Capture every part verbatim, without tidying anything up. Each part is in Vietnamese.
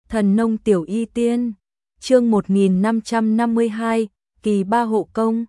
Thần nông tiểu y tiên, chương một nghìn năm trăm năm mươi hai, kỳ ba hộ công.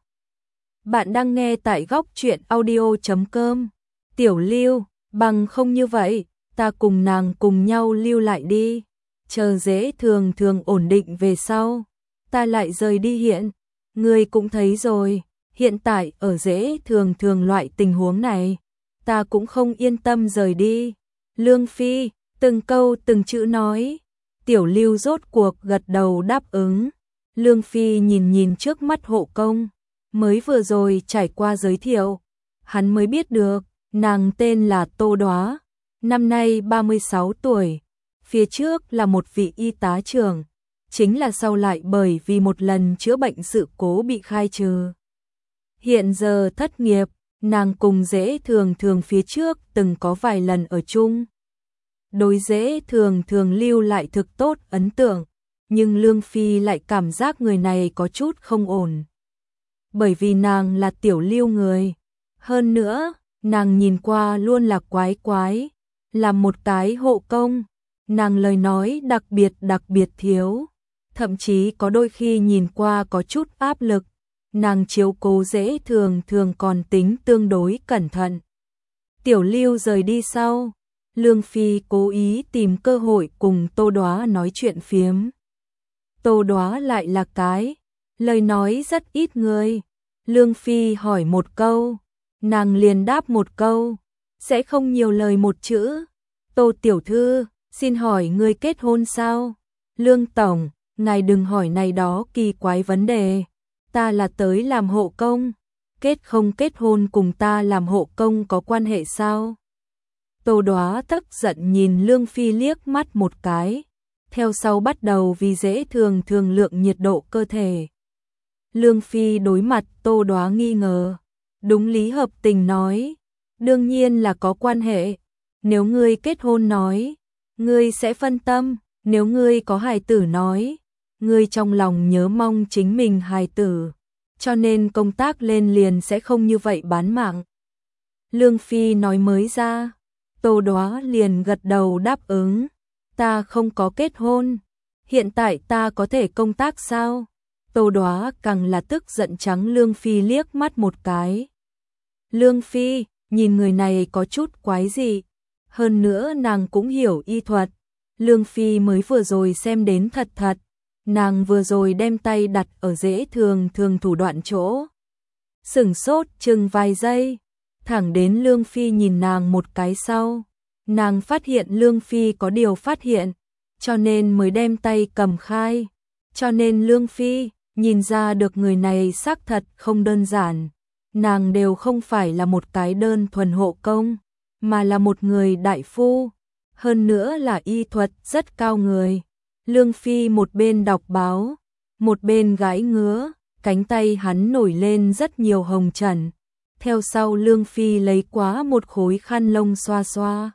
Bạn đang nghe tại góc truyện audio chấm com. Tiểu Lưu, bằng không như vậy, ta cùng nàng cùng nhau lưu lại đi. Chờ dễ thường thường ổn định về sau, ta lại rời đi hiện. Ngươi cũng thấy rồi, hiện tại ở dễ thường thường loại tình huống này, ta cũng không yên tâm rời đi. Lương Phi, từng câu từng chữ nói. Tiểu Lưu rốt cuộc gật đầu đáp ứng. Lương Phi nhìn nhìn trước mắt hộ công, mới vừa rồi trải qua giới thiệu, hắn mới biết được, nàng tên là Tô Đóa, năm nay ba mươi sáu tuổi, phía trước là một vị y tá trưởng, chính là sau lại bởi vì một lần chữa bệnh sự cố bị khai trừ. Hiện giờ thất nghiệp, nàng cùng Dễ Thường Thường phía trước từng có vài lần ở chung. Đối Dễ Thường Thường lưu lại thực tốt ấn tượng, nhưng Lương Phi lại cảm giác người này có chút không ổn. Bởi vì nàng là Tiểu Lưu người, hơn nữa, nàng nhìn qua luôn là quái quái, là một cái hộ công, nàng lời nói đặc biệt đặc biệt thiếu, thậm chí có đôi khi nhìn qua có chút áp lực, nàng chiếu cố Dễ Thường Thường còn tính tương đối cẩn thận. Tiểu Lưu rời đi sau, Lương Phi cố ý tìm cơ hội cùng Tô Đóa nói chuyện phiếm. Tô Đóa lại là cái lời nói rất ít người. Lương Phi hỏi một câu, nàng liền đáp một câu, sẽ không nhiều lời một chữ. Tô tiểu thư, xin hỏi ngươi kết hôn sao? Lương tổng, ngài đừng hỏi này đó kỳ quái vấn đề. Ta là tới làm hộ công, kết không kết hôn cùng ta làm hộ công có quan hệ sao? Tô Đóa tức giận nhìn Lương Phi liếc mắt một cái, theo sau bắt đầu vì Dễ Thường Thường lượng nhiệt độ cơ thể. Lương Phi đối mặt Tô Đóa nghi ngờ, đúng lý hợp tình nói, đương nhiên là có quan hệ, nếu ngươi kết hôn nói, ngươi sẽ phân tâm, nếu ngươi có hài tử nói, ngươi trong lòng nhớ mong chính mình hài tử, cho nên công tác lên liền sẽ không như vậy bán mạng. Lương Phi nói mới ra, Tô Đóa liền gật đầu đáp ứng, ta không có kết hôn, hiện tại ta có thể công tác sao? Tô Đóa càng là tức giận trắng Lương Phi liếc mắt một cái. Lương Phi, nhìn người này có chút quái dị, hơn nữa nàng cũng hiểu y thuật, Lương Phi mới vừa rồi xem đến thật thật, nàng vừa rồi đem tay đặt ở Dễ Thường Thường thủ đoạn chỗ. Sửng sốt chừng vài giây, thẳng đến Lương Phi nhìn nàng một cái sau, nàng phát hiện Lương Phi có điều phát hiện, cho nên mới đem tay cầm khai, cho nên Lương Phi nhìn ra được người này xác thật không đơn giản, nàng đều không phải là một cái đơn thuần hộ công, mà là một người đại phu, hơn nữa là y thuật rất cao người. Lương Phi một bên đọc báo, một bên gãi ngứa, cánh tay hắn nổi lên rất nhiều hồng trần. Theo sau Lương Phi lấy quá một khối khăn lông xoa xoa,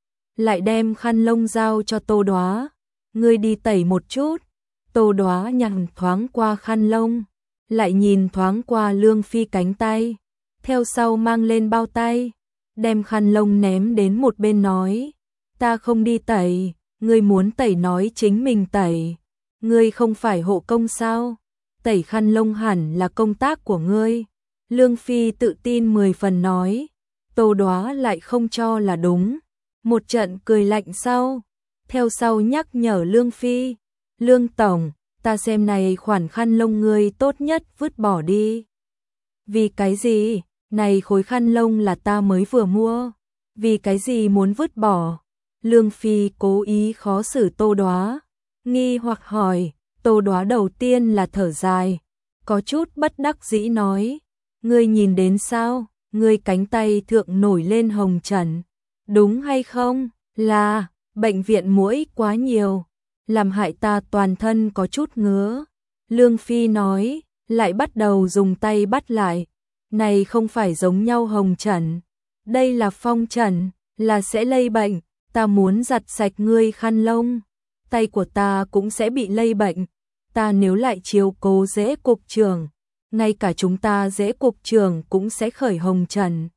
lại đem khăn lông giao cho Tô Đóa, ngươi đi tẩy một chút. Tô Đóa nhặt thoáng qua khăn lông, lại nhìn thoáng qua Lương Phi cánh tay, theo sau mang lên bao tay, đem khăn lông ném đến một bên nói, ta không đi tẩy, ngươi muốn tẩy nói chính mình tẩy, ngươi không phải hộ công sao, tẩy khăn lông hẳn là công tác của ngươi. Lương Phi tự tin mười phần nói, Tô Đóa lại không cho là đúng, một trận cười lạnh sau, theo sau nhắc nhở Lương Phi, Lương tổng, ta xem này khoản khăn lông ngươi tốt nhất vứt bỏ đi. Vì cái gì? Này khối khăn lông là ta mới vừa mua, vì cái gì muốn vứt bỏ? Lương Phi cố ý khó xử Tô Đóa, nghi hoặc hỏi, Tô Đóa đầu tiên là thở dài, có chút bất đắc dĩ nói, ngươi nhìn đến sao, ngươi cánh tay thượng nổi lên hồng trần, đúng hay không? Là, bệnh viện muỗi quá nhiều, làm hại ta toàn thân có chút ngứa. Lương Phi nói, lại bắt đầu dùng tay bắt lại, này không phải giống nhau hồng trần, đây là phong trần, là sẽ lây bệnh, ta muốn giặt sạch ngươi khăn lông, tay của ta cũng sẽ bị lây bệnh, ta nếu lại chiếu cố Dễ cục trưởng, ngay cả chúng ta Dễ cục trưởng cũng sẽ khởi hồng trần.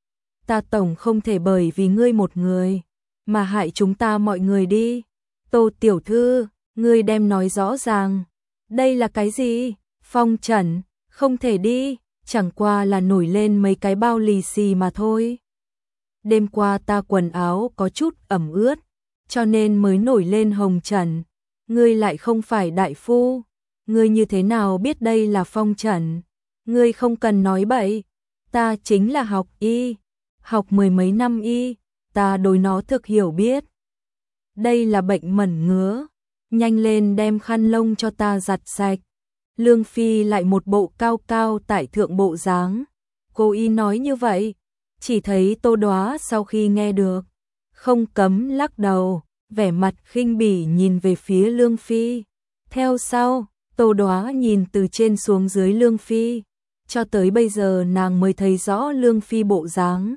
Ta tổng không thể bởi vì ngươi một người, mà hại chúng ta mọi người đi. Tô tiểu thư, Ngươi đem nói rõ ràng. Đây là cái gì? Phong trần, không thể đi, chẳng qua là nổi lên mấy cái bao lì xì mà thôi. Đêm qua ta quần áo có chút ẩm ướt, cho nên mới nổi lên hồng trần. Ngươi lại không phải đại phu, ngươi như thế nào biết đây là phong trần? Ngươi không cần nói bậy, ta chính là học y, học mười mấy năm y, ta đối nó thực hiểu biết. Đây là bệnh mẩn ngứa, nhanh lên đem khăn lông cho ta giặt sạch. Lương Phi lại một bộ cao cao tại thượng bộ dáng. Cô y nói như vậy, chỉ thấy Tô Đoá sau khi nghe được, không cấm lắc đầu, vẻ mặt khinh bỉ nhìn về phía Lương Phi. Theo sau, Tô Đoá nhìn từ trên xuống dưới Lương Phi, cho tới bây giờ nàng mới thấy rõ Lương Phi bộ dáng.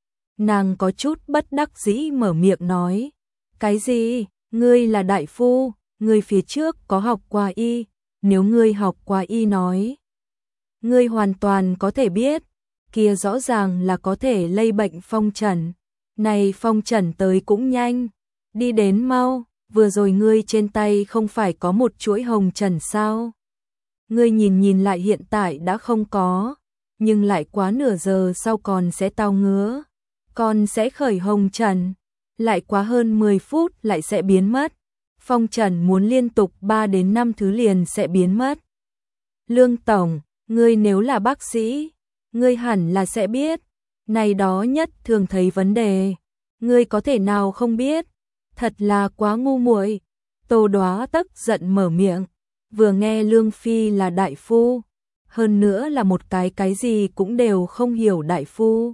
Nàng có chút bất đắc dĩ mở miệng nói, cái gì, ngươi là đại phu, ngươi phía trước có học qua y, nếu ngươi học qua y nói, ngươi hoàn toàn có thể biết, kia rõ ràng là có thể lây bệnh phong trần. Này phong trần tới cũng nhanh, đi đến mau, vừa rồi ngươi trên tay không phải có một chuỗi hồng trần sao? Ngươi nhìn nhìn lại hiện tại đã không có, nhưng lại quá nửa giờ sau còn sẽ tao ngứa, còn sẽ khởi hồng trần, lại quá hơn mười phút lại sẽ biến mất. Phong trần muốn liên tục ba đến năm thứ liền sẽ biến mất. Lương tổng, ngươi nếu là bác sĩ, ngươi hẳn là sẽ biết, này đó nhất thường thấy vấn đề, ngươi có thể nào không biết, thật là quá ngu muội. Tô Đoá tức giận mở miệng, vừa nghe Lương Phi là đại phu, hơn nữa là một cái cái gì cũng đều không hiểu đại phu.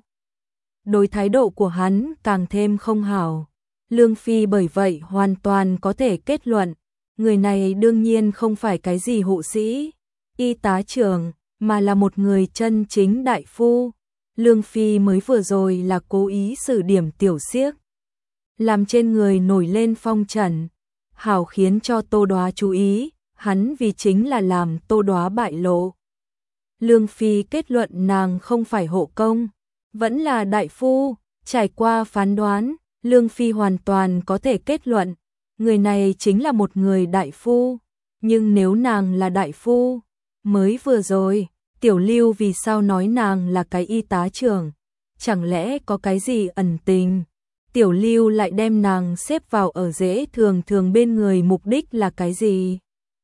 Đối thái độ của hắn càng thêm không hảo. Lương Phi bởi vậy hoàn toàn có thể kết luận, người này đương nhiên không phải cái gì hộ sĩ, y tá trưởng, mà là một người chân chính đại phu. Lương Phi mới vừa rồi là cố ý sử điểm tiểu xiếc, làm trên người nổi lên phong trần, hảo khiến cho Tô Đoá chú ý, hắn vì chính là làm Tô Đoá bại lộ. Lương Phi kết luận nàng không phải hộ công, vẫn là đại phu, trải qua phán đoán, Lương Phi hoàn toàn có thể kết luận, người này chính là một người đại phu, nhưng nếu nàng là đại phu, mới vừa rồi, Tiểu Lưu vì sao nói nàng là cái y tá trưởng, chẳng lẽ có cái gì ẩn tình? Tiểu Lưu lại đem nàng xếp vào ở dễ thường thường bên người mục đích là cái gì?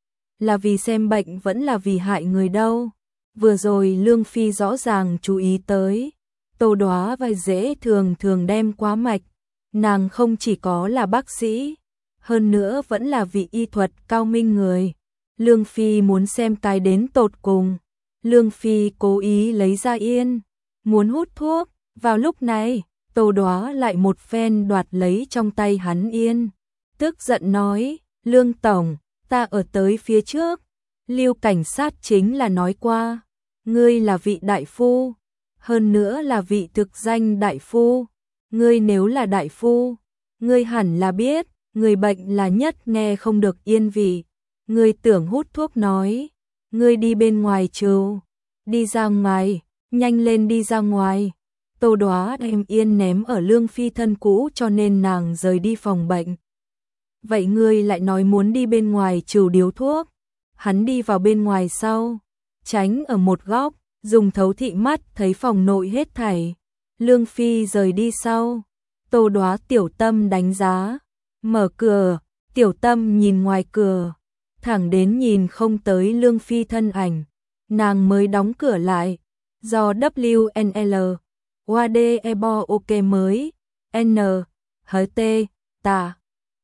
Là vì xem bệnh vẫn là vì hại người đâu? Vừa rồi Lương Phi rõ ràng chú ý tới, Tô Đoá và dễ thường thường đem quá mạch, nàng không chỉ có là bác sĩ, hơn nữa vẫn là vị y thuật cao minh người. Lương Phi muốn xem cái đến tột cùng. Lương Phi cố ý lấy ra yên, muốn hút thuốc, vào lúc này, Tô Đoá lại một phen đoạt lấy trong tay hắn yên. Tức giận nói, Lương Tổng, ta ở tới phía trước, Lưu cảnh sát chính là nói qua, ngươi là vị đại phu, hơn nữa là vị thực danh đại phu, ngươi nếu là đại phu, ngươi hẳn là biết, người bệnh là nhất nghe không được yên vị, ngươi tưởng hút thuốc nói, ngươi đi bên ngoài trừ, đi ra ngoài, nhanh lên đi ra ngoài. Tô Đoá đem yên ném ở Lương Phi thân cũ cho nên nàng rời đi phòng bệnh. Vậy ngươi lại nói muốn đi bên ngoài trừ điếu thuốc. Hắn đi vào bên ngoài sau, tránh ở một góc, dùng thấu thị mắt thấy phòng nội hết thảy. Lương Phi rời đi sau, Tô Đoá tiểu tâm đánh giá, mở cửa, tiểu tâm nhìn ngoài cửa, thẳng đến nhìn không tới Lương Phi thân ảnh, nàng mới đóng cửa lại. Do W N L U D E B O OK mới N H T ta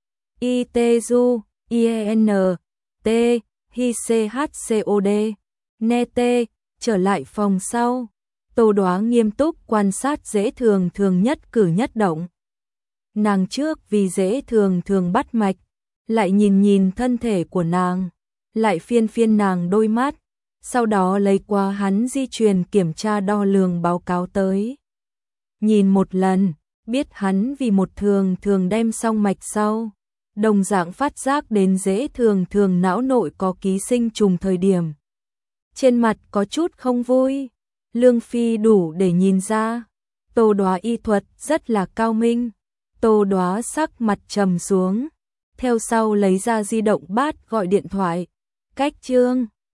I T du I E N T Hi C H C O D N T trở lại phòng sau. Tô Đoá nghiêm túc quan sát dễ thường thường nhất cử nhất động. Nàng trước vì dễ thường thường bắt mạch, lại nhìn nhìn thân thể của nàng, lại phiên phiên nàng đôi mắt, sau đó lấy qua hắn di truyền kiểm tra đo lường báo cáo tới. Nhìn một lần, biết hắn vì một thường thường đem xong mạch sau, đồng dạng phát giác đến dễ thường thường não nội có ký sinh trùng thời điểm. Trên mặt có chút không vui, Lương Phi đủ để nhìn ra, Tô Đoá y thuật rất là cao minh. Tô Đoá sắc mặt trầm xuống, theo sau lấy ra di động bát gọi điện thoại. Cách chương